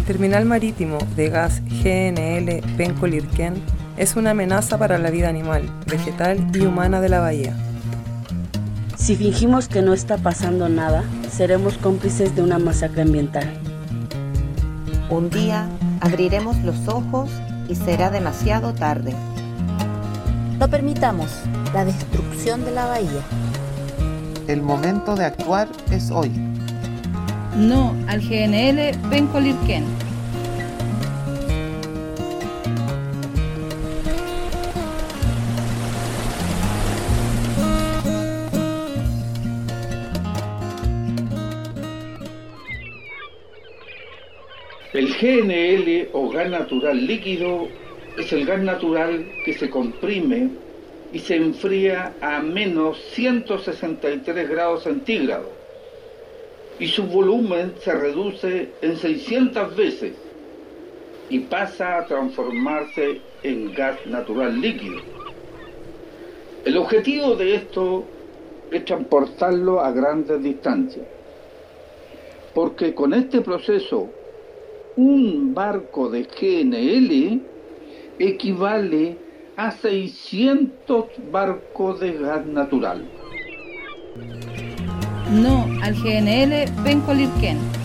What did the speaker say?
El terminal marítimo de gas GNL Penco-Lirquén es una amenaza para la vida animal, vegetal y humana de la bahía. Si fingimos que no está pasando nada, seremos cómplices de una masacre ambiental. Un día abriremos los ojos y será demasiado tarde. No permitamos la destrucción de la bahía. El momento de actuar es hoy. No al GNL Penco-Lirquén. El GNL o gas natural líquido es el gas natural que se comprime y se enfría a menos 163 grados centígrados y su volumen se reduce en 600 veces y pasa a transformarse en gas natural líquido. El objetivo de esto es transportarlo a grandes distancias, porque con este proceso un barco de GNL equivale a 600 barcos de gas natural. No al GNL Penco-Lirquén.